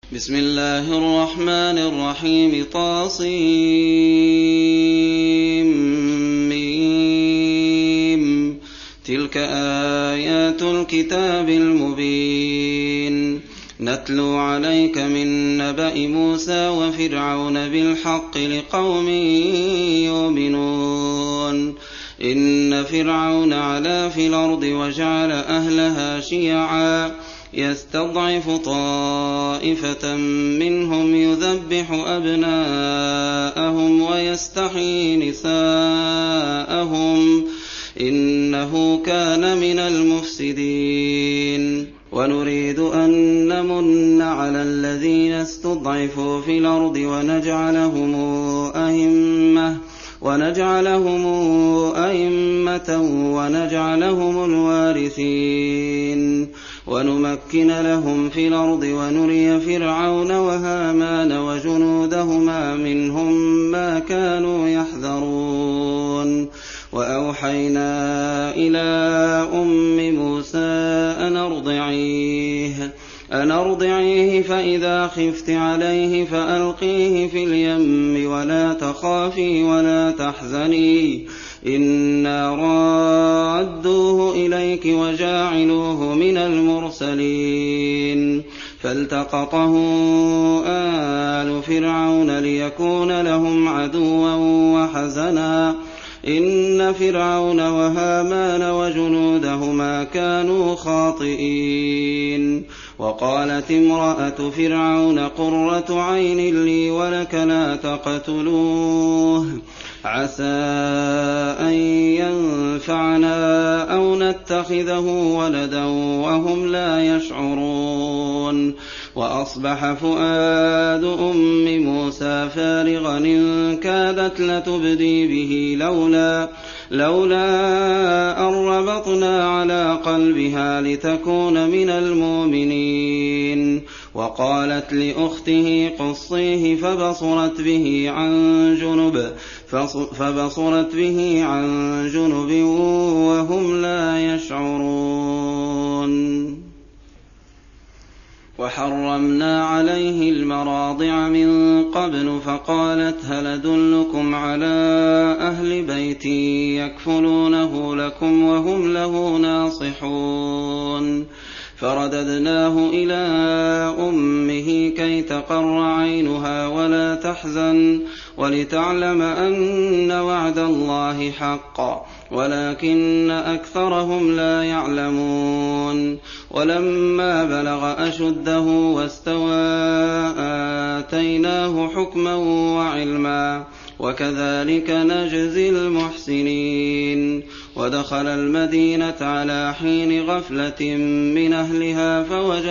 بسم الله الرحمن الرحيم. طاسيم. تلك آيات الكتاب المبين. نتلو عليك من نبأ موسى وفرعون بالحق لقوم يؤمنون. إن فرعون علا في الأرض وجعل أهلها شيعا يستضعف طائفة منهم يذبح أبناءهم ويستحيي نساءهم إنه كان من المفسدين. ونريد أن نمن على الذين استضعفوا في الأرض ونجعلهم أئمة ونجعلهم الوارثين ونمكن لهم في الأرض ونري فرعون وهامان وجنودهما منهم ما كانوا يحذرون. وأوحينا إلى أم موسى أن أرضعيه فإذا خفت عليه فألقيه في اليم ولا تخافي ولا تحزني إنا رادوه إليك وجاعلوه من المرسلين. فالتقطه آل فرعون ليكون لهم عدوا وحزنا إن فرعون وهامان وجنودهما كانوا خاطئين. وقالت امرأة فرعون قرة عين لي ولك لا تقتلوه عسى أن ينفعنا أو نتخذه ولدا وهم لا يشعرون. وأصبح فؤاد أم موسى فارغا إن كادت لتبدي به لولا أن ربطنا على قلبها لتكون من المؤمنين. وقالت لأخته قصيه فبصرت به عن جنب وهم لا يشعرون. وحرمنا عليه المراضع من قبل فقالت هل أدلكم على أهل بيت يكفلونه لكم وهم له ناصحون. فرددناه إلى أمه كي تقر عينها ولا تحزن ولتعلم أن وعد الله حق ولكن أكثرهم لا يعلمون. ولما بلغ أشده واستوى آتيناه حكما وعلما وكذلك نجزي المحسنين. ودخل المدينة على حين غفلة من أهلها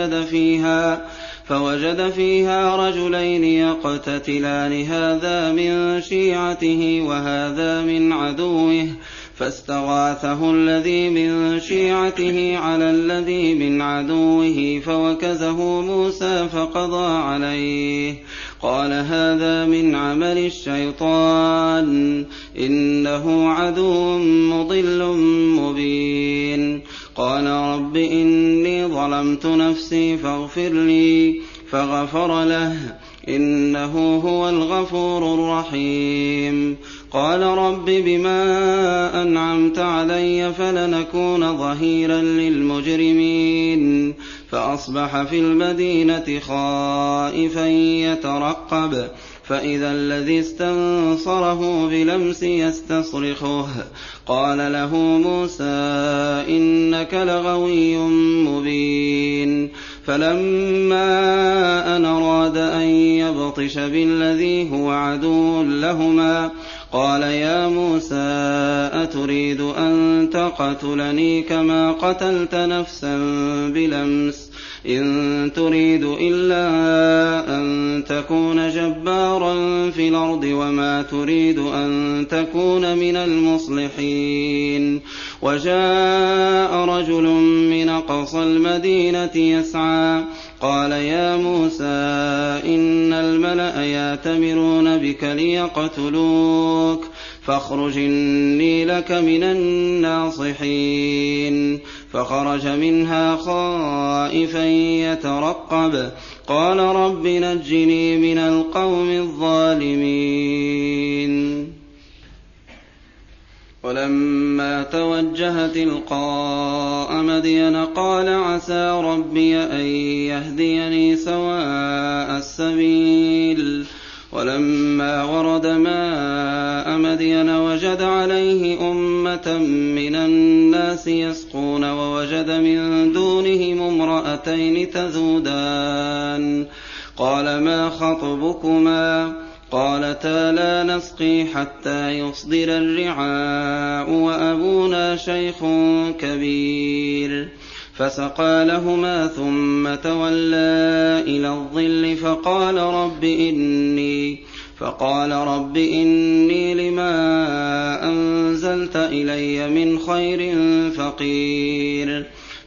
فوجد فيها رجلين يقتتلان هذا من شيعته وهذا من عدوه فاستغاثه الذي من شيعته على الذي من عدوه فوكزه موسى فقضى عليه قال هذا من عمل الشيطان إنه عدو مضل مبين. قال رب إني ظلمت نفسي فاغفر لي فغفر له إنه هو الغفور الرحيم. قال رب بما أنعمت علي فلنكون ظهيرا للمجرمين. فأصبح في المدينة خائفا يترقب فإذا الذي استنصره بلمس يستصرخه قال له موسى إنك لغوي مبين. فلما أن أراد أن يبطش بالذي هو عدو لهما قال يا موسى أتريد أن تقتلني كما قتلت نفسا بلمس إن تريد إلا أن تكون جبارا في الأرض وما تريد أن تكون من المصلحين. وجاء رجل من أقصى المدينة يسعى قال يا موسى إن الملأ يأتمرون بك ليقتلوك فاخرج إني لك من الناصحين. فخرج منها خائفا يترقب قال رب نجني من القوم الظالمين. ولما توجه تلقاء مدين قال عسى ربي أن يهديني سواء السبيل. ولما ورد ماء مدين وجد عليه أمة من الناس يسقون ووجد من دونهم امرأتين تذودان قال ما خطبكما قالتا لا نسقي حتى يصدر الرعاء وأبونا شيخ كبير. فسقى لهما ثم تولى إلى الظل فقال رب إني لما أنزلت إلي من خير فقير.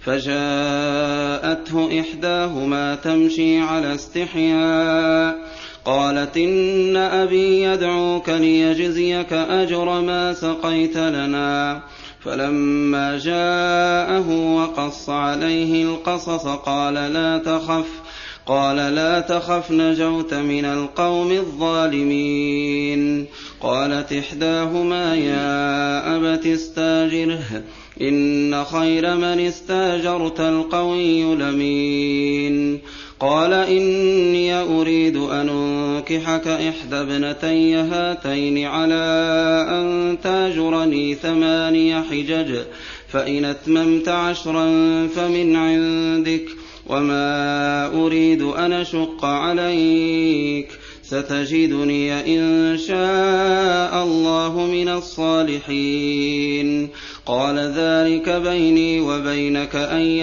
فجاءته إحداهما تمشي على استحياء قالت إن أبي يدعوك ليجزيك أجر ما سقيت لنا. فلما جاءه وقص عليه القصص قال لا تخف نجوت من القوم الظالمين. قالت إحداهما يا أبت استاجره إن خير من استاجرت القوي الأمين. قال إني أريد أن أنكحك إحدى ابنتي هاتين على أن تاجرني 8 حجج فإن أتممت 10 فمن عندك وما أريد أن أشق عليك ستجدني إن شاء الله من الصالحين. قال ذلك بيني وبينك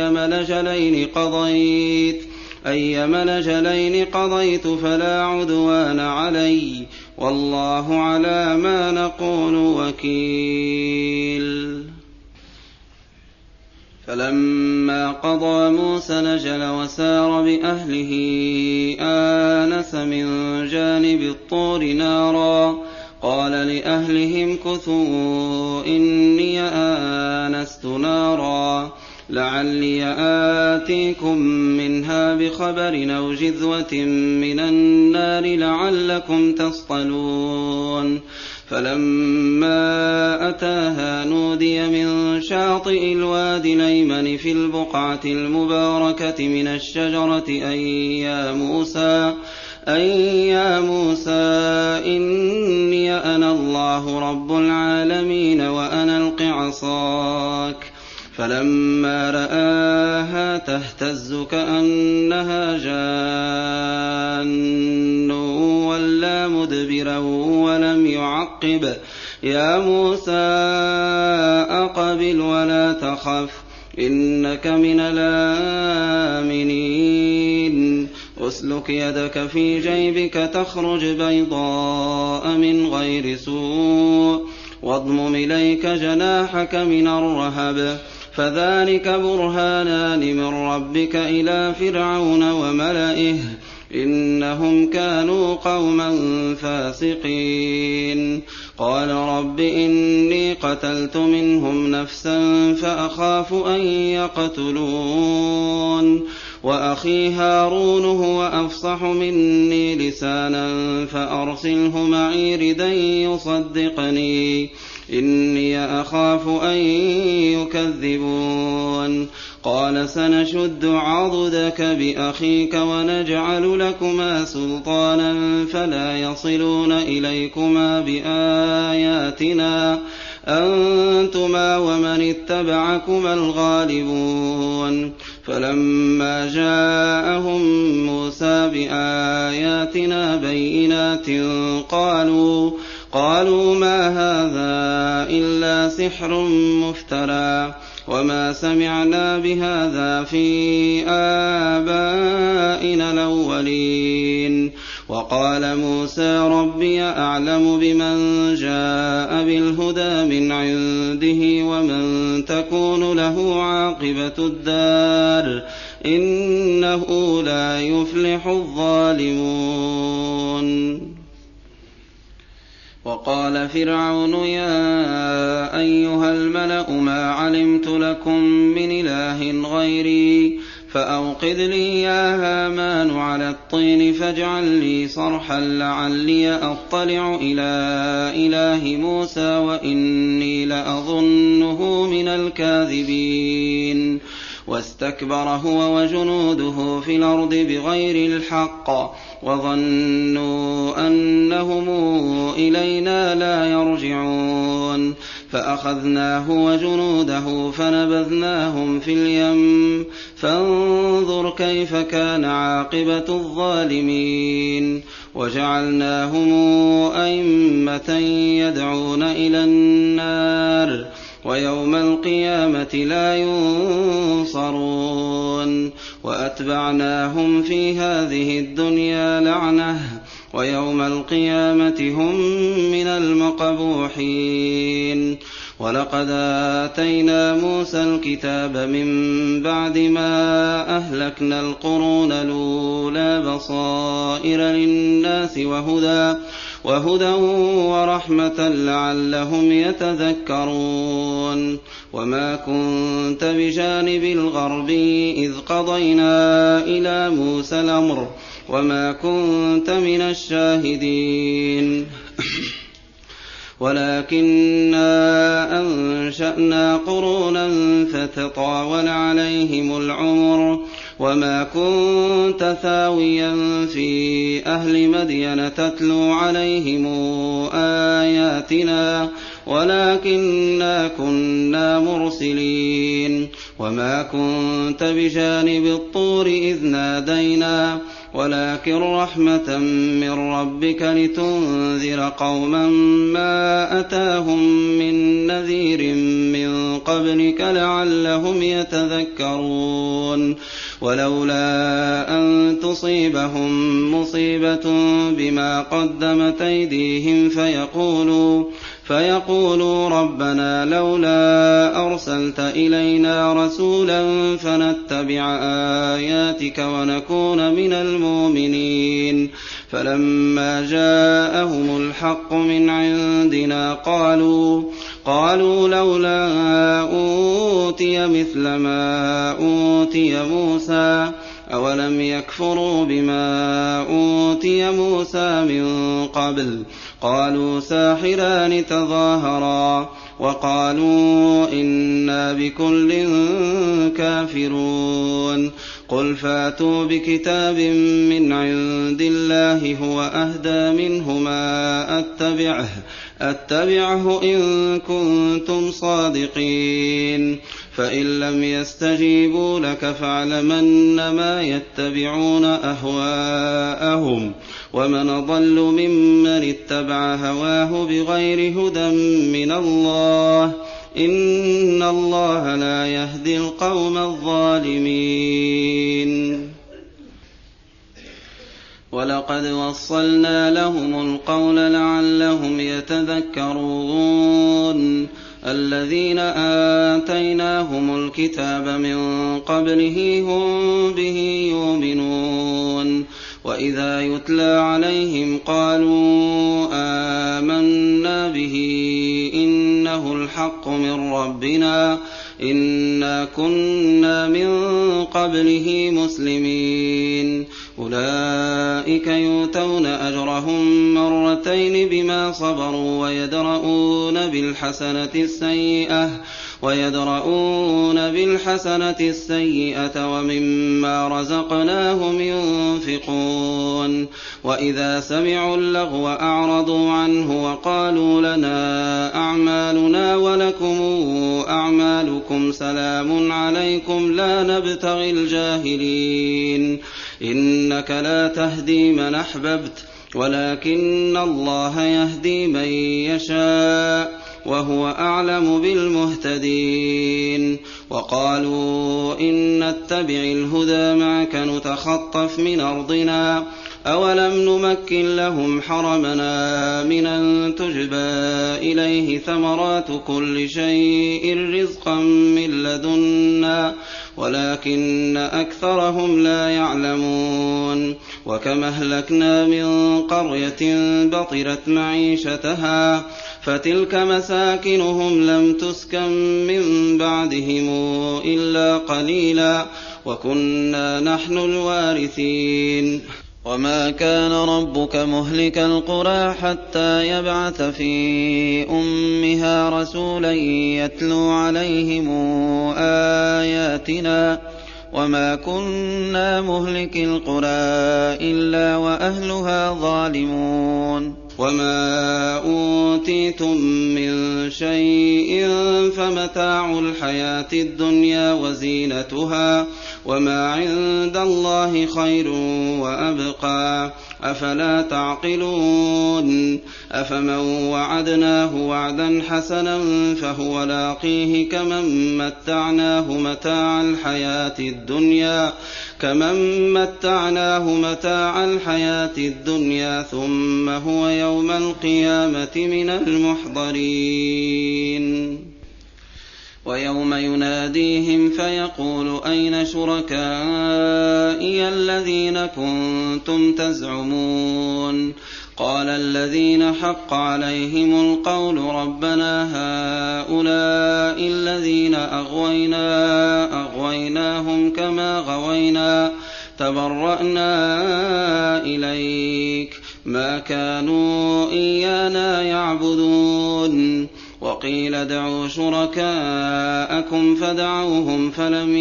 أيما الأجلين قضيت فلا عدوان علي والله على ما نقول وكيل. فلما قضى موسى الأجل وسار بأهله آنس من جانب الطور نارا قال لأهلهم كثوا إني آنست نارا لعلي آتيكم منها بخبر أو جذوة من النار لعلكم تصطلون. فلما أتاها نودي من شاطئ الوادي الأيمن في البقعة المباركة من الشجرة أي يا موسى إني أنا الله رب العالمين وأنا ألق عصاك. فلما رآها تهتز كأنها جان ولا مدبرا ولم يعقب يا موسى أقبل ولا تخف إنك من الآمنين. أسلك يدك في جيبك تخرج بيضاء من غير سوء واضمم إليك جناحك من الرهب فذلك برهانان من ربك إلى فرعون وملئه إنهم كانوا قوما فاسقين. قال رب إني قتلت منهم نفسا فأخاف أن يقتلون وأخي هارون هو أفصح مني لسانا فأرسله معي ردا يصدقني إني أخاف أن يكذبون. قال سنشد عضدك بأخيك ونجعل لكما سلطانا فلا يصلون إليكما بآياتنا أنتما ومن اتبعكما الغالبون. فلما جاءهم موسى بآياتنا بينات قالوا ما هذا إلا سحر مفترى وما سمعنا بهذا في آبائنا الأولين. وقال موسى ربي أعلم بمن جاء بالهدى من عنده ومن تكون له عاقبة الدار إنه لا يفلح الظالمون. وقال فرعون يا أيها الملأ ما علمت لكم من إله غيري فأوقد لي يا هامان على الطين فاجعل لي صرحا لعلي أطلع إلى إله موسى وإني لأظنه من الكاذبين واستكبر هو وجنوده في الأرض بغير الحق وظنوا أنهم إلينا لا يرجعون فأخذناه وجنوده فنبذناهم في اليم فانظر كيف كان عاقبة الظالمين وجعلناهم أئمة يدعون إلى النار ويوم القيامة لا ينصرون وأتبعناهم في هذه الدنيا لعنة ويوم القيامة هم من المقبوحين ولقد آتينا موسى الكتاب من بعد ما أهلكنا القرون الأولى بصائر للناس وهدى ورحمة لعلهم يتذكرون وما كنت بجانب الغرب إذ قضينا إلى موسى الأمر وما كنت من الشاهدين ولكننا أنشأنا قرونا فتطاول عليهم العمر وما كنت ثاويا في أهل مدين تتلو عليهم آياتنا ولكننا كنا مرسلين وما كنت بجانب الطور إذ نادينا ولكن رحمة من ربك لتنذر قوما ما أتاهم من نذير من قبلك لعلهم يتذكرون ولولا أن تصيبهم مصيبة بما قدمت أيديهم فيقولوا ربنا لولا أرسلت إلينا رسولا فنتبع آياتك ونكون من المؤمنين فلما جاءهم الحق من عندنا قالوا لولا أوتي مثل ما أوتي موسى أولم يكفروا بما أوتي موسى من قبل قالوا ساحران تظاهرا وقالوا إنا بكل كافرون قل فاتوا بكتاب من عند الله هو أهدى منهما أتبعه إن كنتم صادقين فإن لم يستجيبوا لك فاعلمن ما يتبعون أهواءهم ومن ضل ممن اتبع هواه بغير هدى من الله إن الله لا يهدي القوم الظالمين ولقد وصلنا لهم القول لعلهم يتذكرون الذين آتيناهم الكتاب من قبله هم به يؤمنون وإذا يتلى عليهم قالوا آمنا به إنه الحق من ربنا إنا كنا من قبله مسلمين أولئك يؤتون أجرهم مرتين بما صبروا ويدرؤون بالحسنة السيئة ومما رزقناهم ينفقون وإذا سمعوا اللغو أعرضوا عنه وقالوا لنا أعمالنا ولكم أعمالكم سلام عليكم لا نبتغي الجاهلين إنك لا تهدي من أحببت ولكن الله يهدي من يشاء وهو أعلم بالمهتدين وقالوا إن نتبع الهدى معك نتخطف من أرضنا أولم نمكن لهم حرمنا من أن تجبى إليه ثمرات كل شيء رزقا من لدنا ولكن أكثرهم لا يعلمون وكم أهلكنا من قرية بطرت معيشتها فتلك مساكنهم لم تسكن من بعدهم إلا قليلا وكنا نحن الوارثين وما كان ربك مهلك القرى حتى يبعث في أمها رسولا يتلو عليهم آياتنا وما كنا مهلك القرى إلا وأهلها ظالمون وما أوتيتم من شيء فمتاع الحياة الدنيا وزينتها وما عند الله خير وأبقى أفلا تعقلون أفمن وعدناه وعدا حسنا فهو لاقيه كمن متعناه متاع الحياة الدنيا ثم هو يوم القيامة من المحضرين ويوم يناديهم فيقول أين شركائي الذين كنتم تزعمون قال الذين حق عليهم القول ربنا هؤلاء الذين أغويناهم كما غوينا تبرأنا إليك ما كانوا إيانا يعبدون وقيل ادعوا شركاءكم فدعوهم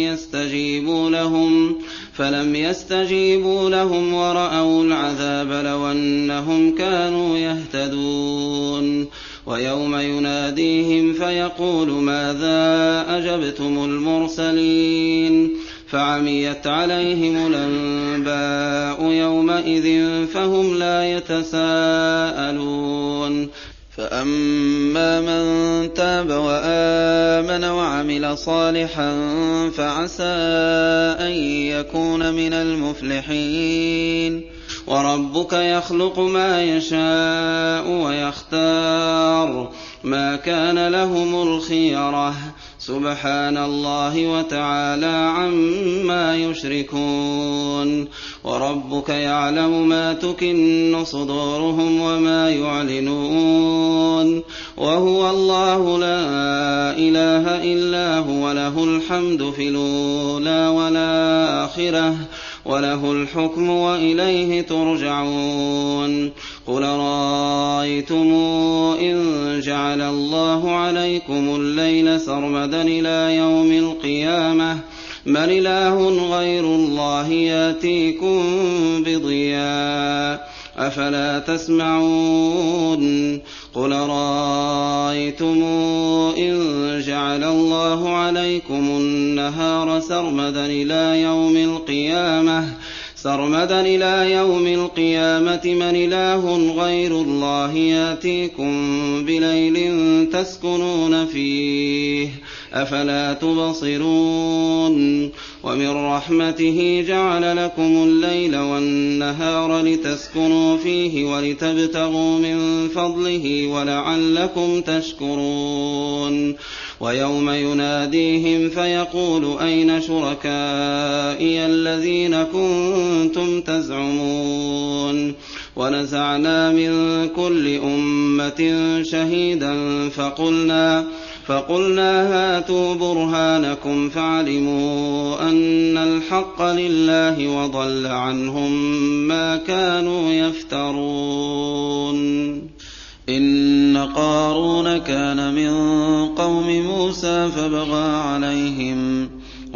فلم يستجيبوا لهم ورأوا العذاب لو أنهم كانوا يهتدون ويوم يناديهم فيقول ماذا أجبتم المرسلين فعميت عليهم الأنباء يومئذ فهم لا يتساءلون فأما من تاب وآمن وعمل صالحا فعسى أن يكون من المفلحين وربك يخلق ما يشاء ويختار ما كان لهم الخيرة سبحان الله وتعالى عما يشركون وربك يعلم ما تكن صدورهم وما يعلنون وهو الله لا إله إلا هو له الحمد في الأولى والآخرة وله الحكم وإليه ترجعون قل رأيتم إن جعل الله عليكم الليل سرمدا إلى يوم القيامة من إله غير الله يأتيكم بضياء أفلا تسمعون قل رأيتم إن جعل الله عليكم النهار سرمدا إلى يوم القيامة من إله غير الله يأتيكم بليل تسكنون فيه أفلا تبصرون ومن رحمته جعل لكم الليل والنهار لتسكنوا فيه ولتبتغوا من فضله ولعلكم تشكرون ويوم يناديهم فيقول أين شركائي الذين كنتم تزعمون ونزعنا من كل أمة شهيدا فقلنا هاتوا برهانكم فعلموا أن الحق لله وضل عنهم ما كانوا يفترون إن قارون كان من قوم موسى فبغى عليهم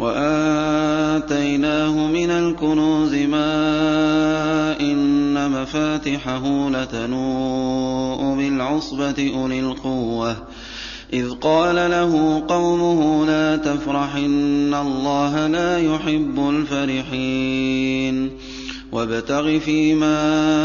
وآتيناه من الكنوز ما إن مفاتحه لتنوء بالعصبة أولي القوة إذ قال له قومه لا تفرح إن الله لا يحب الفرحين وابتغ فيما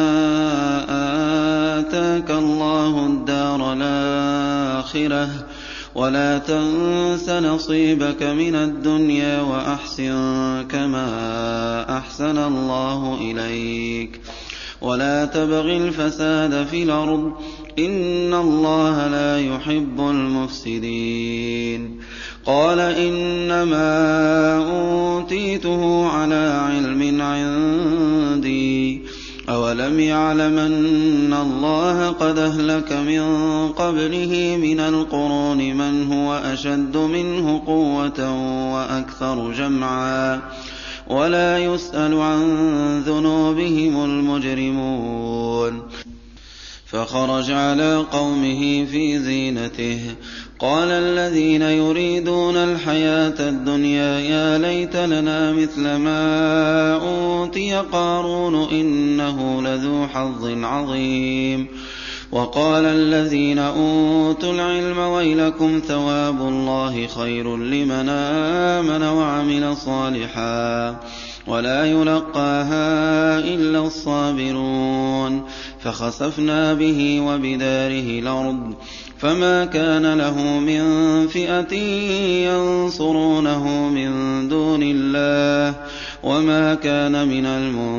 آتاك الله الدار الآخرة ولا تنس نصيبك من الدنيا وأحسن كما أحسن الله إليك ولا تبغ الفساد في الأرض إن الله لا يحب المفسدين قال إنما أوتيته على علم عندي أَوَلَمْ يَعْلَمْ أَنَّ اللَّهَ قَدْ أَهْلَكَ مِن قَبْلِهِ مِنَ الْقُرُونِ مَنْ هُوَ أَشَدُّ مِنْهُ قُوَّةً وَأَكْثَرُ جَمْعًا وَلَا يُسْأَلُ عَن ذُنُوبِهِمُ الْمُجْرِمُونَ فَخَرَجَ عَلَىٰ قَوْمِهِ فِي زِينَتِهِ قَالَ الَّذِينَ يُرِيدُونَ الْحَيَاةَ الدُّنْيَا يَا لَيْتَ لَنَا مِثْلَ مَا أُوتِيَ قَارُونُ إِنَّهُ لَذُو حَظٍّ عَظِيمٍ وَقَالَ الَّذِينَ أُوتُوا الْعِلْمَ وَيْلَكُمْ ثَوَابُ اللَّهِ خَيْرٌ لِّمَنْ آمَنَ وَعَمِلَ صَالِحًا وَلَا يُلَقَّاهَا إِلَّا الصَّابِرُونَ فَخَسَفْنَا بِهِ وَبِدَارِهِ الْأَرْضَ فَمَا كَانَ لَهُ مِن فِئَةٍ يَنصُرُونَهُ مِن دُونِ اللَّهِ وَمَا كَانَ مِنَ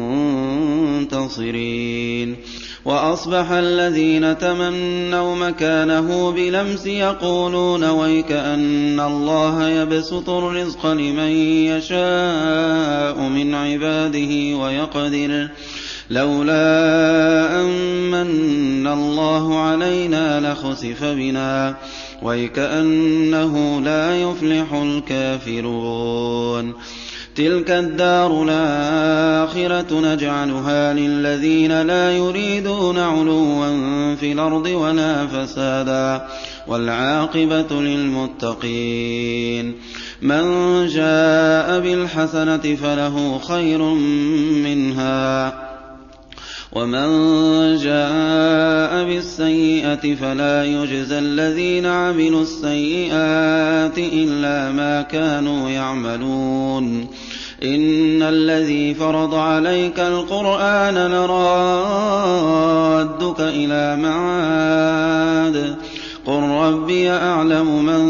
الْمُنتَصِرِينَ وَأَصْبَحَ الَّذِينَ تَمَنَّوْا مَكَانَهُ بِالْأَمْسِ يَقُولُونَ وَيْكَأَنَّ اللَّهَ يَبْسُطُ الرِّزْقَ لِمَن يَشَاءُ مِنْ عِبَادِهِ وَيَقْدِرُ لَوْلَا أَن مَّنَّ اللَّهُ عَلَيْنَا لَخُسِفَ بِنَا وَيْكَأَنَّهُ لَا يُفْلِحُ الْكَافِرُونَ تِلْكَ الدَّارُ الْآخِرَةُ نَجْعَلُهَا لِلَّذِينَ لَا يُرِيدُونَ عُلُوًّا فِي الْأَرْضِ وَلَا فَسَادًا وَالْعَاقِبَةُ لِلْمُتَّقِينَ مَن جَاءَ بِالْحَسَنَةِ فَلَهُ خَيْرٌ مِّنْهَا وَمَن جَاءَ بِالسَّيِّئَةِ فَلَا يُجْزَى الَّذِينَ عَمِلُوا السَّيِّئَاتِ إِلَّا مَا كَانُوا يَعْمَلُونَ إِنَّ الَّذِي فَرَضَ عَلَيْكَ الْقُرْآنَ لَرَادُّكَ إِلَىٰ مَعَادٍ قُل رَّبِّي أَعْلَمُ مَن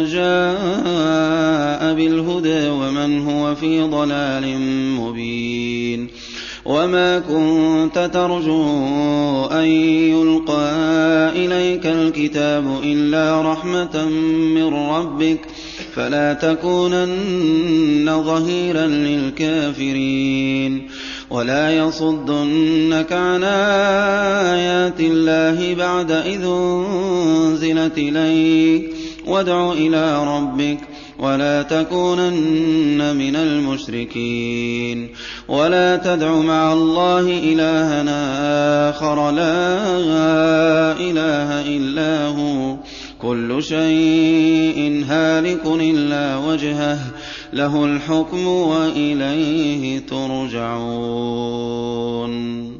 جَاءَ بِالْهُدَىٰ وَمَنْ هُوَ فِي ضَلَالٍ مُّبِينٍ وَمَا كُنتَ تَرْجُو أَن يُلْقَىٰ إِلَيْكَ الْكِتَابُ إِلَّا رَحْمَةً مِّن رَّبِّكَ فَلَا تَكُونَنَّ ظَهِيرًا لِّلْكَافِرِينَ وَلَا يَصُدُّنَّكَ عَنْ آيَاتِ اللَّهِ بَعْدَ إِذْ أُنزِلَتْ إِلَيْكَ وَادْعُ إِلَىٰ رَبِّكَ وَلَا تَكُونَنَّ مِنَ الْمُشْرِكِينَ وَلَا تَدْعُ مَعَ اللَّهِ إِلَٰهًا آخَرَ لَا إِلَٰهَ إِلَّا هُوَ كُلُّ شَيْءٍ هَالِكٌ إِلَّا وَجْهَهُ لَهُ الْحُكْمُ وَإِلَيْهِ تُرْجَعُونَ